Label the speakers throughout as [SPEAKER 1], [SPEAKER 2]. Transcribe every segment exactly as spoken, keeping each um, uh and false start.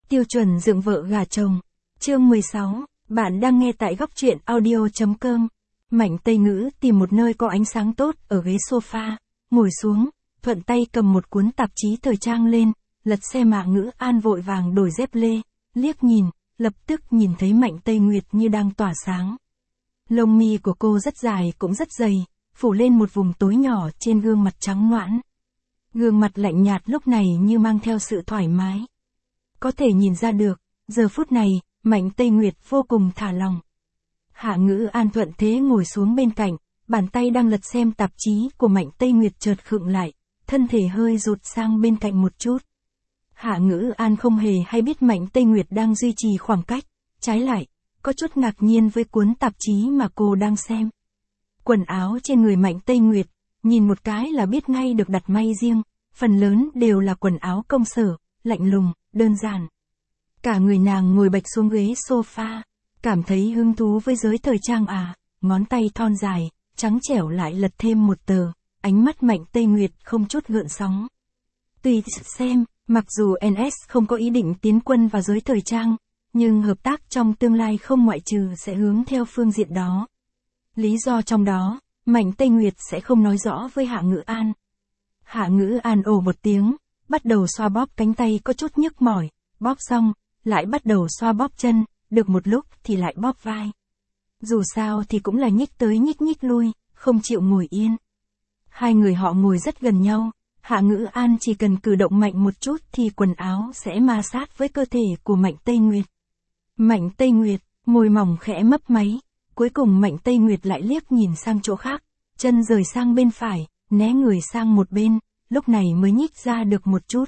[SPEAKER 1] Tiêu chuẩn dựng vợ gả chồng. Chương mười sáu, bạn đang nghe tại góc truyện audio.com. Mạnh Tây Ngữ tìm một nơi có ánh sáng tốt ở ghế sofa, ngồi xuống, thuận tay cầm một cuốn tạp chí thời trang lên, lật xem Hạ Ngữ An vội vàng đổi dép lê, liếc nhìn, lập tức nhìn thấy Mạnh Tây Nguyệt như đang tỏa sáng. Lông mi của cô rất dài cũng rất dày, phủ lên một vùng tối nhỏ trên gương mặt trắng nõn. Gương mặt lạnh nhạt lúc này như mang theo sự thoải mái. Có thể nhìn ra được, giờ phút này, Mạnh Tây Nguyệt vô cùng thả lòng. Hạ Ngữ An thuận thế ngồi xuống bên cạnh, bàn tay đang lật xem tạp chí của Mạnh Tây Nguyệt chợt khựng lại, thân thể hơi rụt sang bên cạnh một chút. Hạ Ngữ An không hề hay biết Mạnh Tây Nguyệt đang duy trì khoảng cách, trái lại, có chút ngạc nhiên với cuốn tạp chí mà cô đang xem. Quần áo trên người Mạnh Tây Nguyệt, nhìn một cái là biết ngay được đặt may riêng, phần lớn đều là quần áo công sở, lạnh lùng, đơn giản. Cả người nàng ngồi bạch xuống ghế sofa, cảm thấy hứng thú với giới thời trang à, ngón tay thon dài, trắng trẻo lại lật thêm một tờ, ánh mắt Mạnh Tây Nguyệt không chút gợn sóng. Tùy xem, mặc dù en ét không có ý định tiến quân vào giới thời trang, nhưng hợp tác trong tương lai không ngoại trừ sẽ hướng theo phương diện đó. Lý do trong đó, Mạnh Tây Nguyệt sẽ không nói rõ với Hạ Ngữ An. Hạ Ngữ An ồ một tiếng, bắt đầu xoa bóp cánh tay có chút nhức mỏi, bóp xong, lại bắt đầu xoa bóp chân, được một lúc thì lại bóp vai. Dù sao thì cũng là nhích tới nhích nhích lui, không chịu ngồi yên. Hai người họ ngồi rất gần nhau, Hạ Ngữ An chỉ cần cử động mạnh một chút thì quần áo sẽ ma sát với cơ thể của Mạnh Tây Nguyệt. Mạnh Tây Nguyệt, môi mỏng khẽ mấp máy, cuối cùng Mạnh Tây Nguyệt lại liếc nhìn sang chỗ khác, chân rời sang bên phải, né người sang một bên, lúc này mới nhích ra được một chút.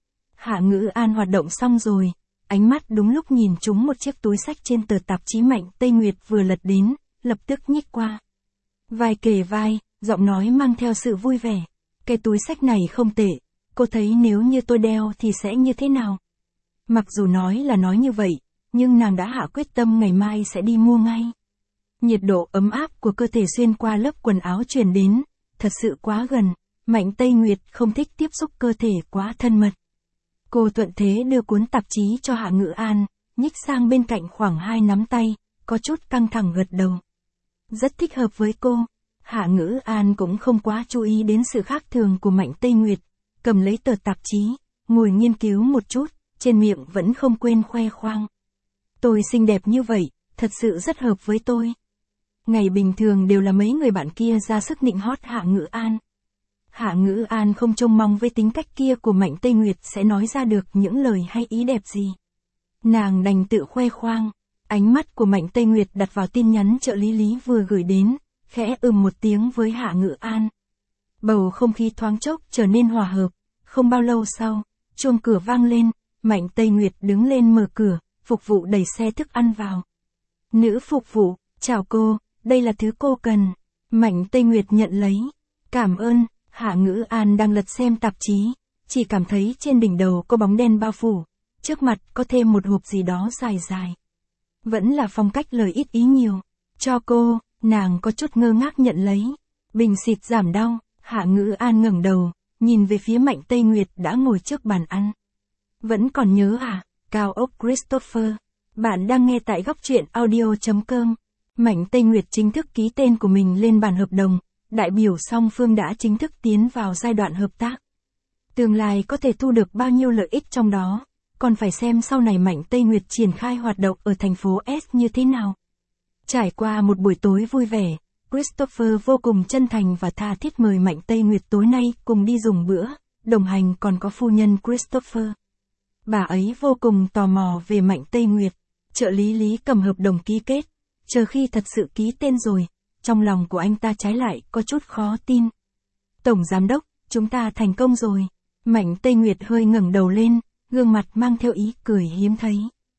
[SPEAKER 1] Hạ Ngữ An hoạt động xong rồi, ánh mắt đúng lúc nhìn trúng một chiếc túi xách trên tờ tạp chí Mạnh Tây Nguyệt vừa lật đến, lập tức nhích qua. Vai kề vai, giọng nói mang theo sự vui vẻ. Cái túi xách này không tệ, cô thấy nếu như tôi đeo thì sẽ như thế nào? Mặc dù nói là nói như vậy, nhưng nàng đã hạ quyết tâm ngày mai sẽ đi mua ngay. Nhiệt độ ấm áp của cơ thể xuyên qua lớp quần áo truyền đến, thật sự quá gần, Mạnh Tây Nguyệt không thích tiếp xúc cơ thể quá thân mật. Cô thuận thế đưa cuốn tạp chí cho Hạ Ngữ An, nhích sang bên cạnh khoảng hai nắm tay, có chút căng thẳng gật đầu. Rất thích hợp với cô. Hạ Ngữ An cũng không quá chú ý đến sự khác thường của Mạnh Tây Nguyệt, cầm lấy tờ tạp chí, ngồi nghiên cứu một chút, trên miệng vẫn không quên khoe khoang. Tôi xinh đẹp như vậy, thật sự rất hợp với tôi. Ngày bình thường đều là mấy người bạn kia ra sức nịnh hót Hạ Ngữ An. Hạ Ngữ An không trông mong với tính cách kia của Mạnh Tây Nguyệt sẽ nói ra được những lời hay ý đẹp gì. Nàng đành tự khoe khoang, ánh mắt của Mạnh Tây Nguyệt đặt vào tin nhắn trợ lý Lý vừa gửi đến, khẽ ừm một tiếng với Hạ Ngữ An. Bầu không khí thoáng chốc trở nên hòa hợp, không bao lâu sau, chuông cửa vang lên, Mạnh Tây Nguyệt đứng lên mở cửa, phục vụ đẩy xe thức ăn vào. Nữ phục vụ, chào cô, đây là thứ cô cần. Mạnh Tây Nguyệt nhận lấy, cảm ơn. Hạ Ngữ An đang lật xem tạp chí, chỉ cảm thấy trên đỉnh đầu có bóng đen bao phủ, trước mặt có thêm một hộp gì đó dài dài. Vẫn là phong cách lời ít ý nhiều. Cho cô, nàng có chút ngơ ngác nhận lấy. Bình xịt giảm đau, Hạ Ngữ An ngẩng đầu, nhìn về phía Mạnh Tây Nguyệt đã ngồi trước bàn ăn. Vẫn còn nhớ à, cao ốc Christopher. Bạn đang nghe tại góc truyện audio.com. Mạnh Tây Nguyệt chính thức ký tên của mình lên bản hợp đồng. Đại biểu song phương đã chính thức tiến vào giai đoạn hợp tác. Tương lai có thể thu được bao nhiêu lợi ích trong đó, còn phải xem sau này Mạnh Tây Nguyệt triển khai hoạt động ở thành phố S như thế nào. Trải qua một buổi tối vui vẻ, Christopher vô cùng chân thành và tha thiết mời Mạnh Tây Nguyệt tối nay cùng đi dùng bữa, đồng hành còn có phu nhân Christopher. Bà ấy vô cùng tò mò về Mạnh Tây Nguyệt, trợ lý Lý cầm hợp đồng ký kết, chờ khi thật sự ký tên rồi. Trong lòng của anh ta trái lại có chút khó tin. Tổng giám đốc, chúng ta thành công rồi. Mạnh Tây Nguyệt hơi ngẩng đầu lên, gương mặt mang theo ý cười hiếm thấy.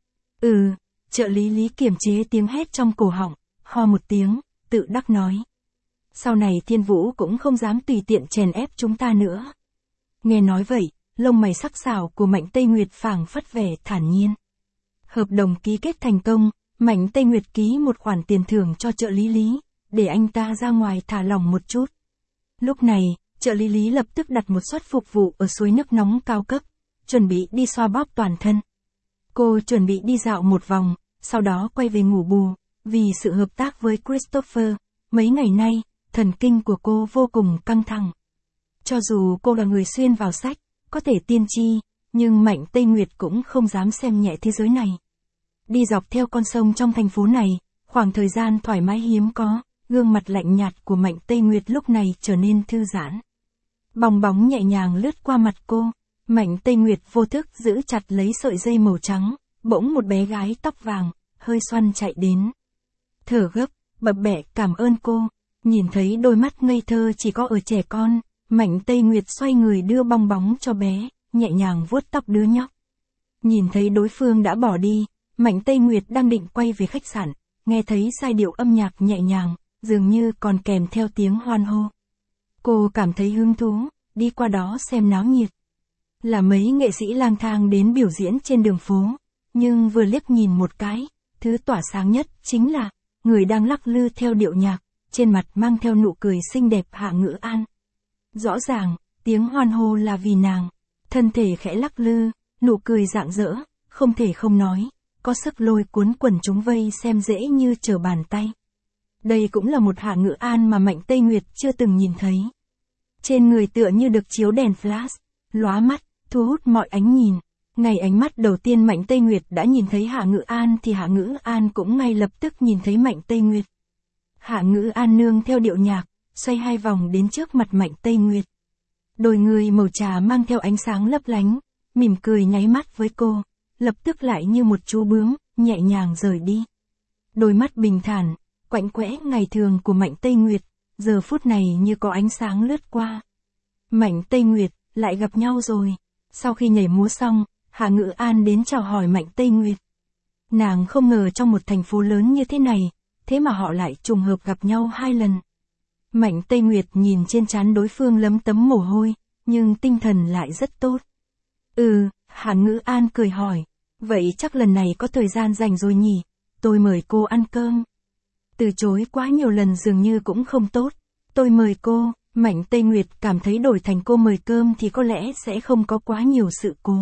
[SPEAKER 1] Ừ, trợ lý Lý kiềm chế tiếng hét trong cổ họng, ho một tiếng, tự đắc nói. Sau này Thiên Vũ cũng không dám tùy tiện chèn ép chúng ta nữa. Nghe nói vậy, lông mày sắc sảo của Mạnh Tây Nguyệt phảng phất vẻ thản nhiên. Hợp đồng ký kết thành công, Mạnh Tây Nguyệt ký một khoản tiền thưởng cho trợ lý Lý, để anh ta ra ngoài thả lỏng một chút. Lúc này, trợ lý Lý lập tức đặt một suất phục vụ ở suối nước nóng cao cấp, chuẩn bị đi xoa bóp toàn thân. Cô chuẩn bị đi dạo một vòng, sau đó quay về ngủ bù, vì sự hợp tác với Christopher. Mấy ngày nay, thần kinh của cô vô cùng căng thẳng. Cho dù cô là người xuyên vào sách, có thể tiên tri, nhưng Mạnh Tây Nguyệt cũng không dám xem nhẹ thế giới này. Đi dọc theo con sông trong thành phố này, khoảng thời gian thoải mái hiếm có, gương mặt lạnh nhạt của Mạnh Tây Nguyệt lúc này trở nên thư giãn. Bong bóng nhẹ nhàng lướt qua mặt cô, Mạnh Tây Nguyệt vô thức giữ chặt lấy sợi dây màu trắng, bỗng một bé gái tóc vàng, hơi xoăn chạy đến. Thở gấp, bập bẹ cảm ơn cô, nhìn thấy đôi mắt ngây thơ chỉ có ở trẻ con, Mạnh Tây Nguyệt xoay người đưa bong bóng cho bé, nhẹ nhàng vuốt tóc đứa nhóc. Nhìn thấy đối phương đã bỏ đi, Mạnh Tây Nguyệt đang định quay về khách sạn, nghe thấy giai điệu âm nhạc nhẹ nhàng, dường như còn kèm theo tiếng hoan hô. Cô cảm thấy hứng thú, đi qua đó xem náo nhiệt. Là mấy nghệ sĩ lang thang đến biểu diễn trên đường phố, nhưng vừa liếc nhìn một cái, thứ tỏa sáng nhất chính là người đang lắc lư theo điệu nhạc, trên mặt mang theo nụ cười xinh đẹp Hạ Ngữ An. Rõ ràng, tiếng hoan hô là vì nàng, thân thể khẽ lắc lư, nụ cười rạng rỡ, không thể không nói, có sức lôi cuốn quần chúng vây xem dễ như trở bàn tay. Đây cũng là một Hạ Ngữ An mà Mạnh Tây Nguyệt chưa từng nhìn thấy. Trên người tựa như được chiếu đèn flash, lóa mắt, thu hút mọi ánh nhìn. Ngày ánh mắt đầu tiên Mạnh Tây Nguyệt đã nhìn thấy Hạ Ngữ An thì Hạ Ngữ An cũng ngay lập tức nhìn thấy Mạnh Tây Nguyệt. Hạ Ngữ An nương theo điệu nhạc, xoay hai vòng đến trước mặt Mạnh Tây Nguyệt. Đôi người màu trà mang theo ánh sáng lấp lánh, mỉm cười nháy mắt với cô, lập tức lại như một chú bướm, nhẹ nhàng rời đi. Đôi mắt bình thản, quạnh quẽ ngày thường của Mạnh Tây Nguyệt, giờ phút này như có ánh sáng lướt qua. Mạnh Tây Nguyệt, lại gặp nhau rồi. Sau khi nhảy múa xong, Hạ Ngữ An đến chào hỏi Mạnh Tây Nguyệt. Nàng không ngờ trong một thành phố lớn như thế này, thế mà họ lại trùng hợp gặp nhau hai lần. Mạnh Tây Nguyệt nhìn trên trán đối phương lấm tấm mồ hôi, nhưng tinh thần lại rất tốt. Ừ, Hạ Ngữ An cười hỏi, vậy chắc lần này có thời gian rảnh rồi nhỉ, tôi mời cô ăn cơm. Từ chối quá nhiều lần dường như cũng không tốt, tôi mời cô. Mạnh Tây Nguyệt cảm thấy đổi thành cô mời cơm thì có lẽ sẽ không có quá nhiều sự cố.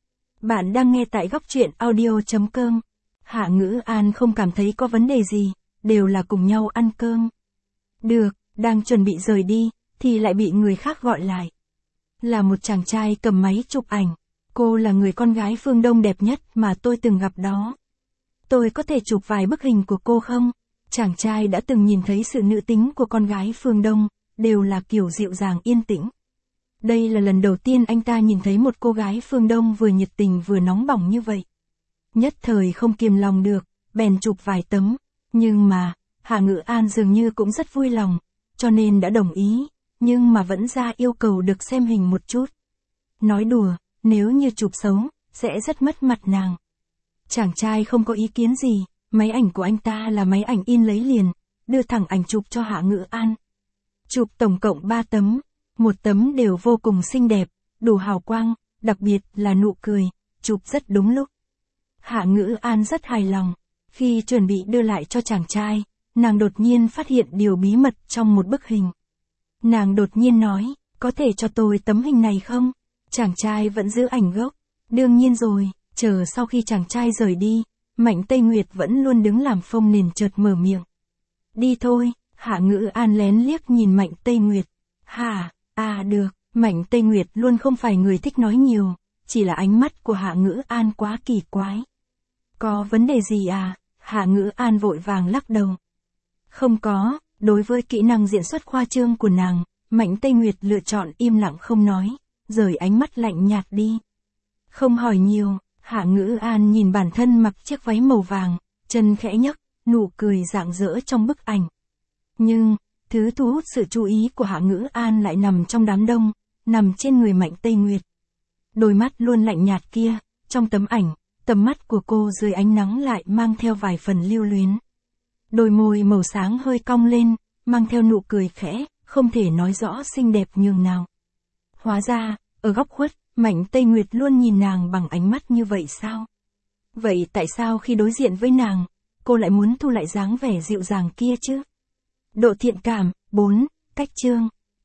[SPEAKER 1] Bạn đang nghe tại góc truyện audio chấm com. Hạ Ngữ An không cảm thấy có vấn đề gì, đều là cùng nhau ăn cơm. Được, đang chuẩn bị rời đi, thì lại bị người khác gọi lại. Là một chàng trai cầm máy chụp ảnh. Cô là người con gái phương Đông đẹp nhất mà tôi từng gặp đó. Tôi có thể chụp vài bức hình của cô không? Chàng trai đã từng nhìn thấy sự nữ tính của con gái phương Đông, đều là kiểu dịu dàng yên tĩnh. Đây là lần đầu tiên anh ta nhìn thấy một cô gái phương Đông vừa nhiệt tình vừa nóng bỏng như vậy. Nhất thời không kiềm lòng được, bèn chụp vài tấm, nhưng mà, Hạ Ngữ An dường như cũng rất vui lòng, cho nên đã đồng ý, nhưng mà vẫn ra yêu cầu được xem hình một chút. Nói đùa, nếu như chụp xấu, sẽ rất mất mặt nàng. Chàng trai không có ý kiến gì, máy ảnh của anh ta là máy ảnh in lấy liền, đưa thẳng ảnh chụp cho Hạ Ngữ An. Chụp tổng cộng ba tấm, một tấm đều vô cùng xinh đẹp, đủ hào quang, đặc biệt là nụ cười, chụp rất đúng lúc. Hạ Ngữ An rất hài lòng, khi chuẩn bị đưa lại cho chàng trai, nàng đột nhiên phát hiện điều bí mật trong một bức hình. Nàng đột nhiên nói, có thể cho tôi tấm hình này không? Chàng trai vẫn giữ ảnh gốc, đương nhiên rồi, chờ sau khi chàng trai rời đi, Mạnh Tây Nguyệt vẫn luôn đứng làm phông nền chợt mở miệng. Đi thôi. Hạ Ngữ An lén liếc nhìn Mạnh Tây Nguyệt. Hả, à được, Mạnh Tây Nguyệt luôn không phải người thích nói nhiều, chỉ là ánh mắt của Hạ Ngữ An quá kỳ quái. Có vấn đề gì à? Hạ Ngữ An vội vàng lắc đầu. Không có, đối với kỹ năng diễn xuất khoa trương của nàng, Mạnh Tây Nguyệt lựa chọn im lặng không nói, rời ánh mắt lạnh nhạt đi. Không hỏi nhiều, Hạ Ngữ An nhìn bản thân mặc chiếc váy màu vàng, chân khẽ nhấc, nụ cười rạng rỡ trong bức ảnh. Nhưng, thứ thu hút sự chú ý của Hạ Ngữ An lại nằm trong đám đông, nằm trên người Mạnh Tây Nguyệt. Đôi mắt luôn lạnh nhạt kia, trong tấm ảnh, tầm mắt của cô dưới ánh nắng lại mang theo vài phần lưu luyến. Đôi môi màu sáng hơi cong lên, mang theo nụ cười khẽ, không thể nói rõ xinh đẹp nhường nào. Hóa ra, ở góc khuất, Mạnh Tây Nguyệt luôn nhìn nàng bằng ánh mắt như vậy sao? Vậy tại sao khi đối diện với nàng, cô lại muốn thu lại dáng vẻ dịu dàng kia chứ? Độ thiện cảm, bốn, cách chương.